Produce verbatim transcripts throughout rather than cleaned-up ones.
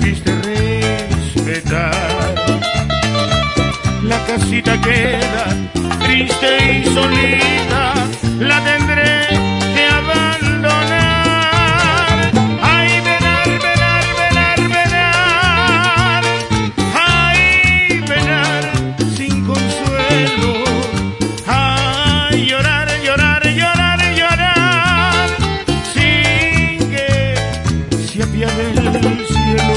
supiste respetar. La casita queda triste y solita, la tendré que abandonar. Ay, venar, venar, venar, venar, ay, venar sin consuelo. Ay, llorar, llorar, llorar, llorar, sin que se apiade el cielo.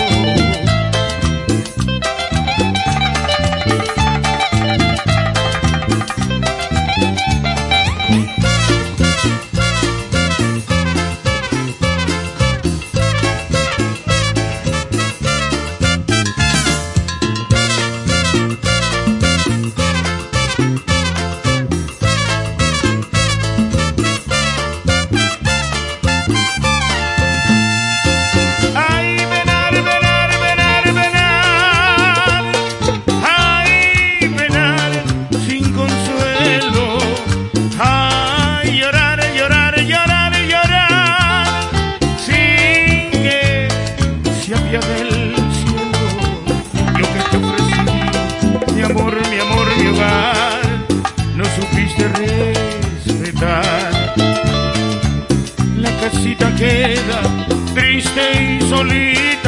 Del cielo, lo que te ofrecí, mi amor, mi amor, mi hogar, no supiste respetar. La casita queda triste y solita,